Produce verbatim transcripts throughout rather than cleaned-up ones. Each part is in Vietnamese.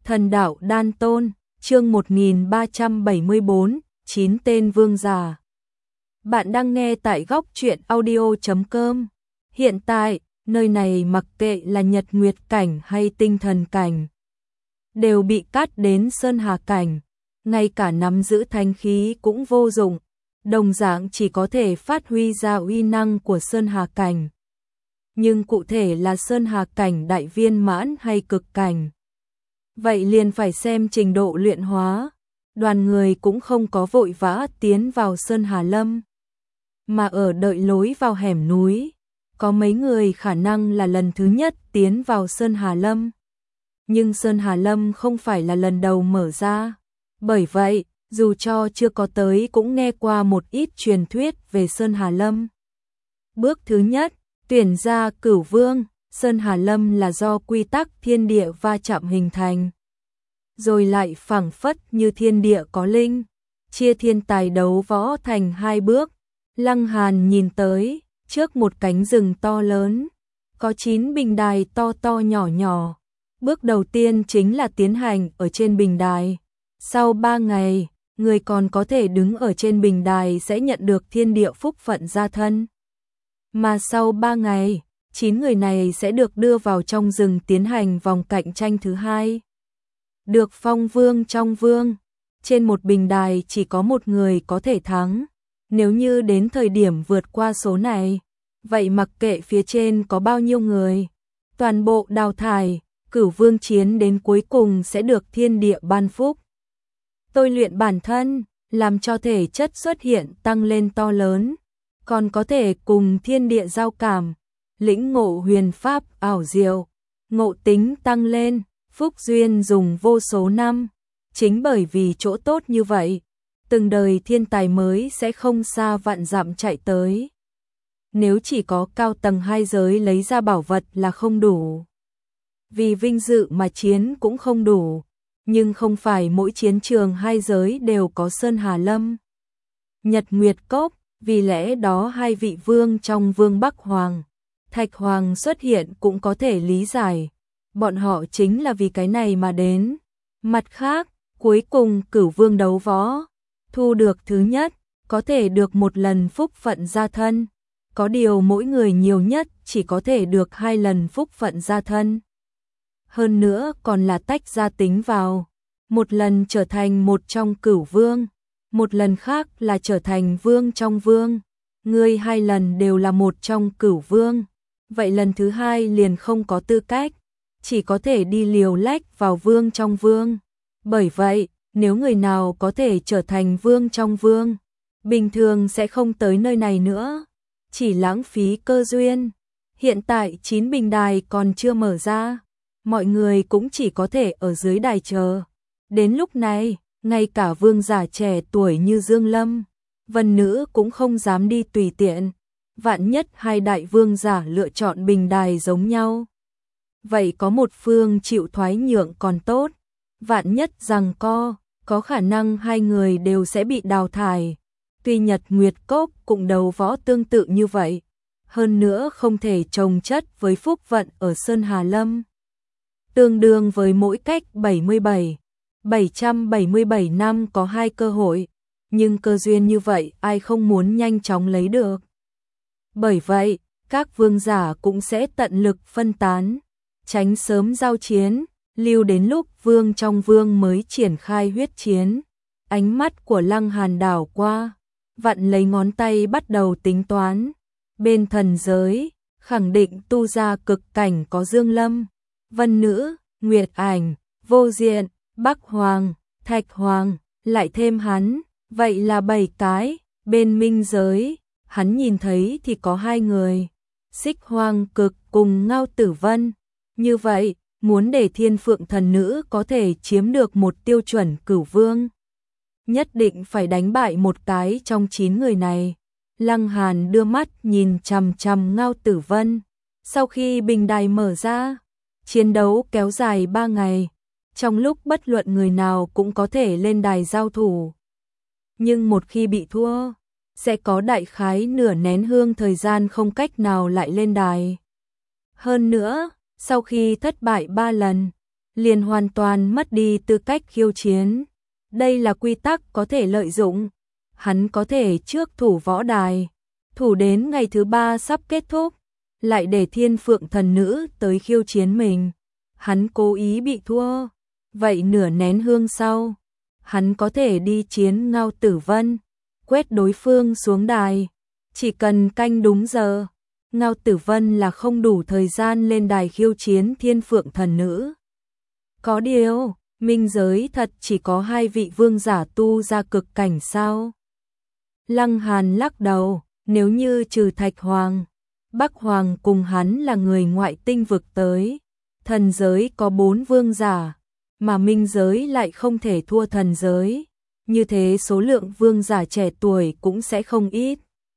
Thần đạo đan tôn, chương một nghìn ba trăm bảy mươi bốn, chín tên vương giả. Bạn đang nghe tại góc truyện audio chấm com. Hiện tại, nơi này mặc kệ là nhật nguyệt cảnh hay tinh thần cảnh, đều bị cắt đến sơn hà cảnh, ngay cả nắm giữ thánh khí cũng vô dụng, đồng dạng chỉ có thể phát huy ra uy năng của sơn hà cảnh. Nhưng cụ thể là sơn hà cảnh đại viên mãn hay cực cảnh, vậy liền phải xem trình độ luyện hóa. Đoàn người cũng không có vội vã tiến vào Sơn Hà Lâm, mà ở đợi lối vào hẻm núi. Có mấy người khả năng là lần thứ nhất tiến vào Sơn Hà Lâm, nhưng Sơn Hà Lâm không phải là lần đầu mở ra. Bởi vậy, dù cho chưa có tới cũng nghe qua một ít truyền thuyết về Sơn Hà Lâm. Bước thứ nhất, tuyển ra cửu vương. Sơn Hà Lâm là do quy tắc thiên địa va chạm hình thành, rồi lại phảng phất như thiên địa có linh, chia thiên tài đấu võ thành hai bước. Lăng Hàn nhìn tới, trước một cánh rừng to lớn, có chín bình đài to to nhỏ nhỏ. Bước đầu tiên chính là tiến hành ở trên bình đài. Sau ba ngày, người còn có thể đứng ở trên bình đài sẽ nhận được thiên địa phúc phận gia thân. Mà sau ba ngày, chín người này sẽ được đưa vào trong rừng tiến hành vòng cạnh tranh thứ hai. Được phong vương trong vương, trên một bình đài chỉ có một người có thể thắng. Nếu như đến thời điểm vượt qua số này, vậy mặc kệ phía trên có bao nhiêu người, toàn bộ đào thải, cửu vương chiến đến cuối cùng sẽ được thiên địa ban phúc. Tôi luyện bản thân, làm cho thể chất xuất hiện tăng lên to lớn, còn có thể cùng thiên địa giao cảm, lĩnh ngộ huyền pháp ảo diệu, ngộ tính tăng lên, phúc duyên dùng vô số năm. Chính bởi vì chỗ tốt như vậy, từng đời thiên tài mới sẽ không xa vạn dặm chạy tới. Nếu chỉ có cao tầng hai giới lấy ra bảo vật là không đủ, vì vinh dự mà chiến cũng không đủ, nhưng không phải mỗi chiến trường hai giới đều có Sơn Hà Lâm, Nhật Nguyệt Cốc, vì lẽ đó hai vị vương trong Vương Bắc Hoàng, Thạch Hoàng xuất hiện cũng có thể lý giải, bọn họ chính là vì cái này mà đến. Mặt khác, cuối cùng cửu vương đấu võ, thu được thứ nhất, có thể được một lần phúc phận gia thân, có điều mỗi người nhiều nhất chỉ có thể được hai lần phúc phận gia thân. Hơn nữa còn là tách ra tính vào, một lần trở thành một trong cửu vương, một lần khác là trở thành vương trong vương. Ngươi hai lần đều là một trong cửu vương, vậy lần thứ hai liền không có tư cách, chỉ có thể đi liều lách vào vương trong vương. Bởi vậy, nếu người nào có thể trở thành vương trong vương, bình thường sẽ không tới nơi này nữa, chỉ lãng phí cơ duyên. Hiện tại chín bình đài còn chưa mở ra, mọi người cũng chỉ có thể ở dưới đài chờ. Đến lúc này, ngay cả vương giả trẻ tuổi như Dương Lâm, Vân Nữ cũng không dám đi tùy tiện. Vạn nhất hai đại vương giả lựa chọn bình đài giống nhau, vậy có một phương chịu thoái nhượng còn tốt. Vạn nhất giằng co, có khả năng hai người đều sẽ bị đào thải. Tuy Nhật Nguyệt Cốc cũng đấu võ tương tự như vậy, hơn nữa không thể chồng chất với phúc vận ở Sơn Hà Lâm, tương đương với mỗi cách bảy mươi bảy, bảy trăm bảy mươi bảy năm có hai cơ hội, nhưng cơ duyên như vậy ai không muốn nhanh chóng lấy được. Bởi vậy, các vương giả cũng sẽ tận lực phân tán, tránh sớm giao chiến, lưu đến lúc vương trong vương mới triển khai huyết chiến. Ánh mắt của Lăng Hàn đảo qua, vặn lấy ngón tay bắt đầu tính toán. Bên thần giới, khẳng định tu ra cực cảnh có Dương Lâm, Vân Nữ, Nguyệt Ảnh, Vô Diện, Bắc Hoàng, Thạch Hoàng, lại thêm hắn, vậy là bảy cái. Bên minh giới, hắn nhìn thấy thì có hai người, Xích Hoang Cực cùng Ngao Tử Vân. Như vậy, muốn để Thiên Phượng Thần Nữ có thể chiếm được một tiêu chuẩn cửu vương, nhất định phải đánh bại một cái trong chín người này. Lăng Hàn đưa mắt nhìn chằm chằm Ngao Tử Vân. Sau khi bình đài mở ra, chiến đấu kéo dài ba ngày, trong lúc bất luận người nào cũng có thể lên đài giao thủ. Nhưng một khi bị thua, sẽ có đại khái nửa nén hương thời gian không cách nào lại lên đài. Hơn nữa, sau khi thất bại ba lần, liền hoàn toàn mất đi tư cách khiêu chiến. Đây là quy tắc có thể lợi dụng. Hắn có thể trước thủ võ đài, thủ đến ngày thứ ba sắp kết thúc, lại để Thiên Phượng thần nữ tới khiêu chiến mình. Hắn cố ý bị thua, vậy nửa nén hương sau, hắn có thể đi chiến Ngao Tử Vân, quét đối phương xuống đài. Chỉ cần canh đúng giờ, Ngao Tử Vân là không đủ thời gian lên đài khiêu chiến Thiên Phượng thần nữ. Có điều, minh giới thật chỉ có hai vị vương giả tu ra cực cảnh sao? Lăng Hàn lắc đầu, nếu như trừ Thạch Hoàng, Bắc Hoàng cùng hắn là người ngoại tinh vực tới, thần giới có bốn vương giả, mà minh giới lại không thể thua thần giới, như thế số lượng vương giả trẻ tuổi cũng sẽ không ít.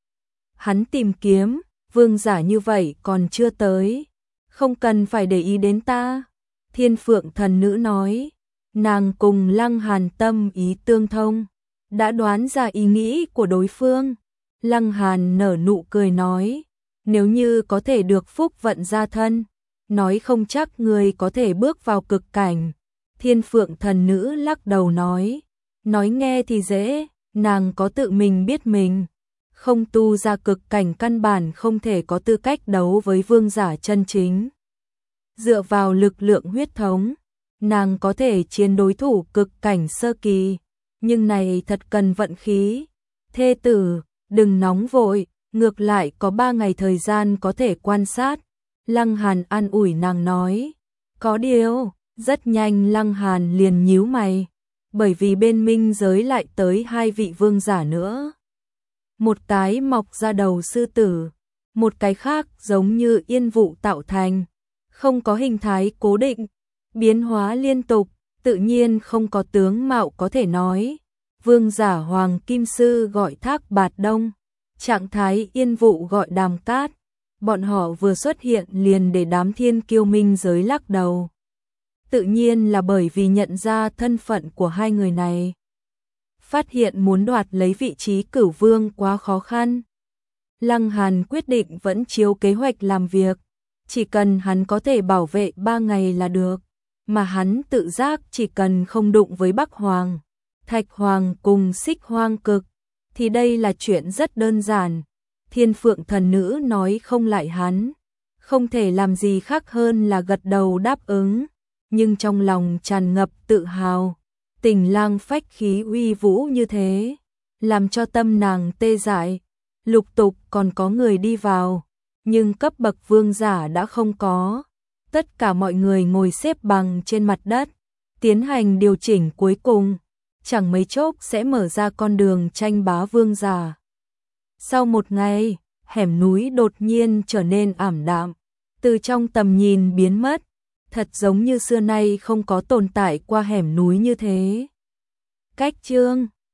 Hắn tìm kiếm, vương giả như vậy còn chưa tới, không cần phải để ý đến ta. Thiên Phượng thần nữ nói, nàng cùng Lăng Hàn tâm ý tương thông, đã đoán ra ý nghĩ của đối phương. Lăng Hàn nở nụ cười nói, nếu như có thể được phúc vận gia thân, nói không chắc người có thể bước vào cực cảnh. Thiên Phượng thần nữ lắc đầu nói, nói nghe thì dễ, nàng có tự mình biết mình, không tu ra cực cảnh căn bản không thể có tư cách đấu với vương giả chân chính. Dựa vào lực lượng huyết thống, nàng có thể chiến đối thủ cực cảnh sơ kỳ, nhưng này thật cần vận khí. Thê tử, đừng nóng vội, ngược lại có ba ngày thời gian có thể quan sát. Lăng Hàn an ủi nàng nói, có điều, rất nhanh Lăng Hàn liền nhíu mày, bởi vì bên minh giới lại tới hai vị vương giả nữa. Một cái mọc ra đầu sư tử, một cái khác giống như yên vụ tạo thành, không có hình thái cố định, biến hóa liên tục, tự nhiên không có tướng mạo có thể nói. Vương giả Hoàng Kim Sư gọi Thác Bạt Đông, trạng thái yên vụ gọi Đàm Cát. Bọn họ vừa xuất hiện liền để đám thiên kiêu minh giới lắc đầu. Tự nhiên là bởi vì nhận ra thân phận của hai người này. Phát hiện muốn đoạt lấy vị trí cửu vương quá khó khăn. Lăng Hàn quyết định vẫn chiếu kế hoạch làm việc, chỉ cần hắn có thể bảo vệ ba ngày là được, mà hắn tự giác chỉ cần không đụng với Bắc Hoàng, Thạch Hoàng cùng Xích Hoang Cực, thì đây là chuyện rất đơn giản. Thiên Phượng thần nữ nói không lại hắn, không thể làm gì khác hơn là gật đầu đáp ứng, nhưng trong lòng tràn ngập tự hào. Tình lang phách khí uy vũ như thế, làm cho tâm nàng tê dại. Lục tục còn có người đi vào, nhưng cấp bậc vương giả đã không có. Tất cả mọi người ngồi xếp bằng trên mặt đất, tiến hành điều chỉnh cuối cùng, chẳng mấy chốc sẽ mở ra con đường tranh bá vương giả. Sau một ngày, hẻm núi đột nhiên trở nên ảm đạm, từ trong tầm nhìn biến mất, thật giống như xưa nay không có tồn tại qua hẻm núi như thế. Cách chương